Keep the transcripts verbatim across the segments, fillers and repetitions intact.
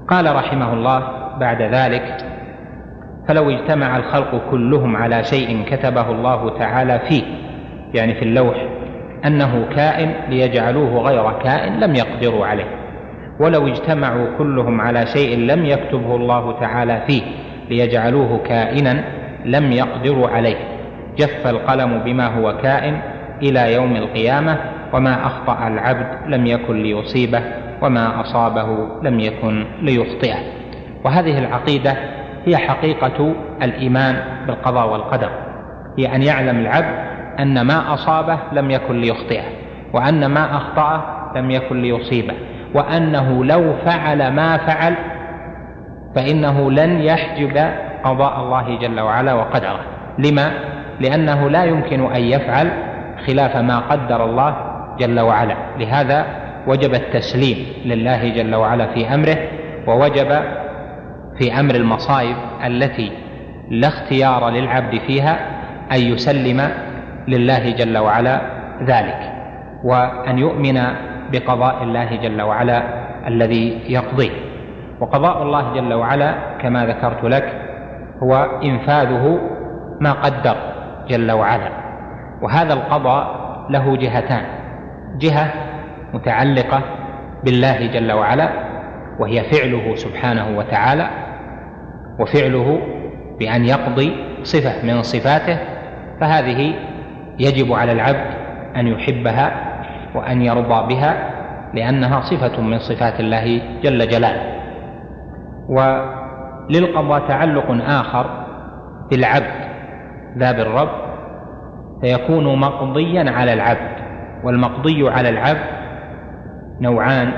قال رحمه الله بعد ذلك: فلو اجتمع الخلق كلهم على شيء كتبه الله تعالى فيه، يعني في اللوح، أنه كائن ليجعلوه غير كائن لم يقدروا عليه، ولو اجتمعوا كلهم على شيء لم يكتبه الله تعالى فيه ليجعلوه كائنا لم يقدروا عليه. جف القلم بما هو كائن إلى يوم القيامة، وما أخطأ العبد لم يكن ليصيبه، وما أصابه لم يكن ليخطئه. وهذه العقيدة هي حقيقة الإيمان بالقضاء والقدر، هي أن يعلم العبد أن ما أصابه لم يكن ليخطئه، وأن ما أخطأه لم يكن ليصيبه، وأنه لو فعل ما فعل فإنه لن يحجب قضاء الله جل وعلا وقدره. لما؟ لأنه لا يمكن أن يفعل خلاف ما قدر الله جل وعلا. لهذا وجب التسليم لله جل وعلا في أمره، ووجب في أمر المصائب التي لا اختيار للعبد فيها أن يسلم لله جل وعلا ذلك، وأن يؤمن بقضاء الله جل وعلا الذي يقضيه. وقضاء الله جل وعلا كما ذكرت لك هو إنفاذه ما قدر جل وعلا. وهذا القضاء له جهتان: جهة متعلقة بالله جل وعلا وهي فعله سبحانه وتعالى، وفعله بأن يقضي صفة من صفاته، فهذه يجب على العبد أن يحبها وأن يرضى بها، لأنها صفة من صفات الله جل جلاله. وللقضاء تعلق آخر بالعبد ذا بالرب، فيكون مقضيا على العبد. والمقضي على العبد نوعان: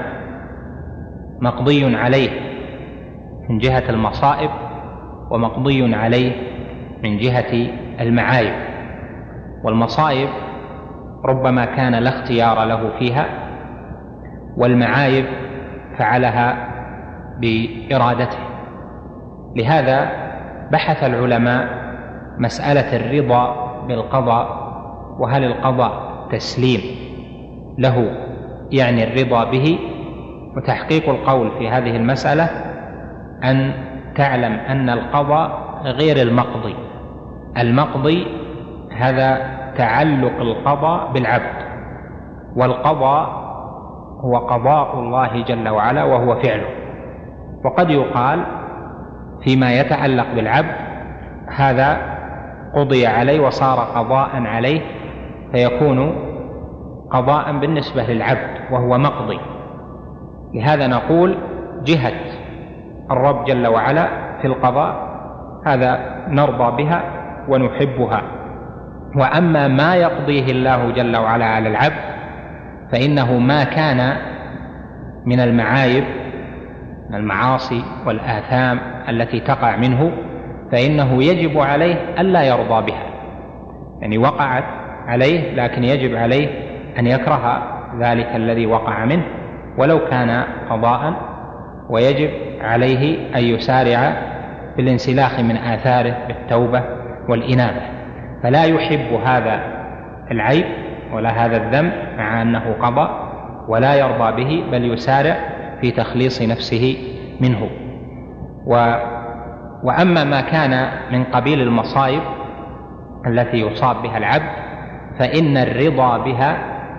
مقضي عليه من جهة المصائب، ومقضي عليه من جهة المعايب. والمصائب ربما كان لا اختيار له فيها، والمعايب فعلها بإرادته. لهذا بحث العلماء مسألة الرضا بالقضاء، وهل القضاء تسليم له يعني الرضا به؟ وتحقيق القول في هذه المسألة أن تعلم أن القضاء غير المقضي. المقضي هذا تعلق القضاء بالعبد، والقضاء هو قضاء الله جل وعلا وهو فعله. وقد يقال فيما يتعلق بالعبد هذا قضي عليه وصار قضاء عليه، فيكون قضاء بالنسبة للعبد وهو مقضي. لهذا نقول جهة الرب جل وعلا في القضاء هذا نرضى بها ونحبها. وأما ما يقضيه الله جل وعلا على العبد فإنه ما كان من المعايب، المعاصي والآثام التي تقع منه، فإنه يجب عليه ألا يرضى بها. يعني وقعت عليه لكن يجب عليه أن يكره ذلك الذي وقع منه ولو كان قضاء، ويجب عليه أن يسارع بالانسلاخ من آثاره بالتوبة والإنابة. فلا يحب هذا العيب ولا هذا الذنب مع أنه قضى، ولا يرضى به، بل يسارع في تخليص نفسه منه. و وأما ما كان من قبيل المصائب التي يصاب بها العبد فإن الرضا بها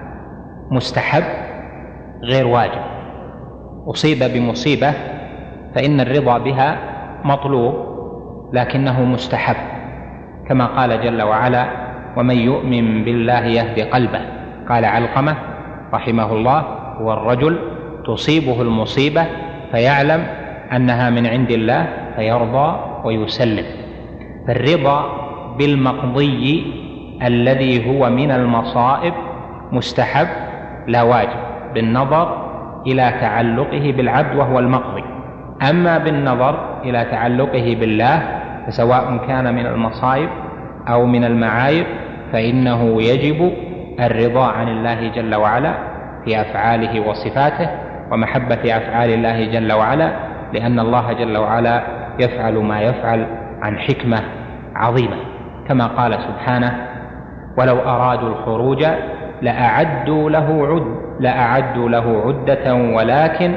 مستحب غير واجب. أصيب بمصيبة فإن الرضا بها مطلوب لكنه مستحب، كما قال جل وعلا: ومن يؤمن بالله يهد قلبه. قال علقمة رحمه الله: هو الرجل تصيبه المصيبة فيعلم أنها من عند الله فيرضى ويسلم. فالرضا بالمقضي الذي هو من المصائب مستحب لا واجب، بالنظر إلى تعلقه بالعبد وهو المقضي. أما بالنظر إلى تعلقه بالله فسواء كان من المصائب أو من المعايب فإنه يجب الرضا عن الله جل وعلا في أفعاله وصفاته ومحبة أفعال الله جل وعلا، لأن الله جل وعلا يفعل ما يفعل عن حكمة عظيمة، كما قال سبحانه: ولو أرادوا الخروج لأعدوا له عد لأعدوا له عدة ولكن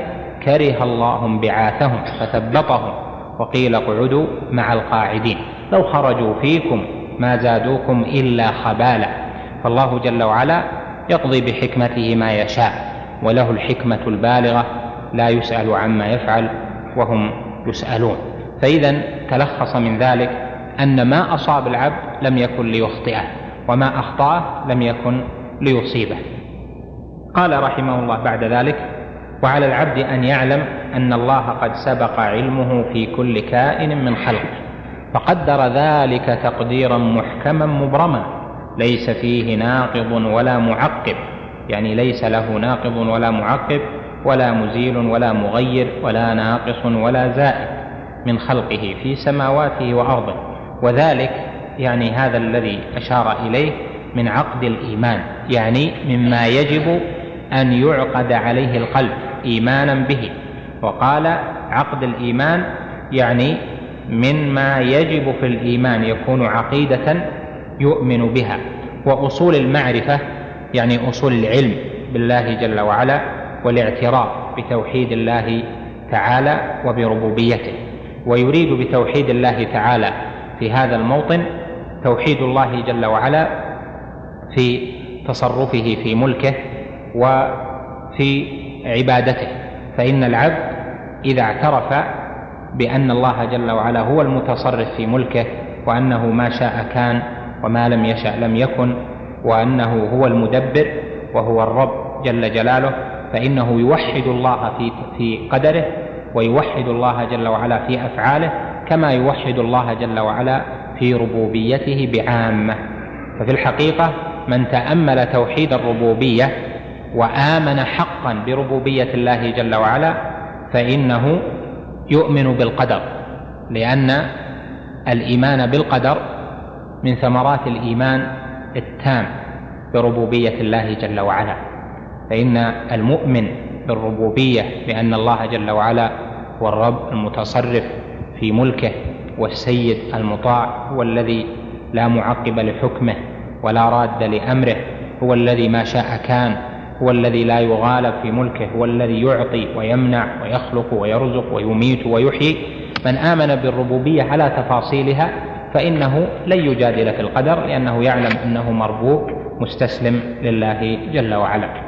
كره الله انبعاثهم فثبطهم وقيل اقعدوا مع القاعدين لو خرجوا فيكم ما زادوكم إلا خبالا. فالله جل وعلا يقضي بحكمته ما يشاء، وله الحكمة البالغة، لا يسأل عما يفعل وهم يسألون. فإذا تلخص من ذلك أن ما أصاب العبد لم يكن ليخطئه، وما أخطأه لم يكن ليصيبه. قال رحمه الله بعد ذلك: وعلى العبد أن يعلم أن الله قد سبق علمه في كل كائن من خلقه، فقدر ذلك تقديرا محكما مبرما ليس فيه ناقض ولا معقب، يعني ليس له ناقض ولا معقب ولا مزيل ولا مغير ولا ناقص ولا زائد من خلقه في سماواته وأرضه. وذلك يعني هذا الذي أشار إليه من عقد الإيمان، يعني مما يجب أن يعقد عليه القلب إيمانا به. وقال عقد الإيمان يعني مما يجب في الإيمان يكون عقيدة يؤمن بها. وأصول المعرفة يعني أصول العلم بالله جل وعلا والاعتراف بتوحيد الله تعالى وبربوبيته. ويريد بتوحيد الله تعالى في هذا الموطن توحيد الله جل وعلا في تصرفه في ملكه وفي عبادته. فإن العبد إذا اعترف بأن الله جل وعلا هو المتصرف في ملكه، وأنه ما شاء كان وما لم يشأ لم يكن، وأنه هو المدبر وهو الرب جل جلاله، فإنه يوحد الله في في قدره، ويوحد الله جل وعلا في أفعاله، كما يوحد الله جل وعلا في ربوبيته بعامة. ففي الحقيقة من تأمل توحيد الربوبية وآمن حقا بربوبية الله جل وعلا فإنه يؤمن بالقدر، لأن الإيمان بالقدر من ثمرات الإيمان التام بربوبية الله جل وعلا. فإن المؤمن بالربوبية بأن الله جل وعلا هو الرب المتصرف في ملكه والسيد المطاع، هو الذي لا معقب لحكمه ولا راد لأمره، هو الذي ما شاء كان، هو الذي لا يغالب في ملكه، هو الذي يعطي ويمنع ويخلق ويرزق ويميت ويحيي. من آمن بالربوبية على تفاصيلها فإنه لن يجادل في القدر، لأنه يعلم أنه مربوب مستسلم لله جل وعلا.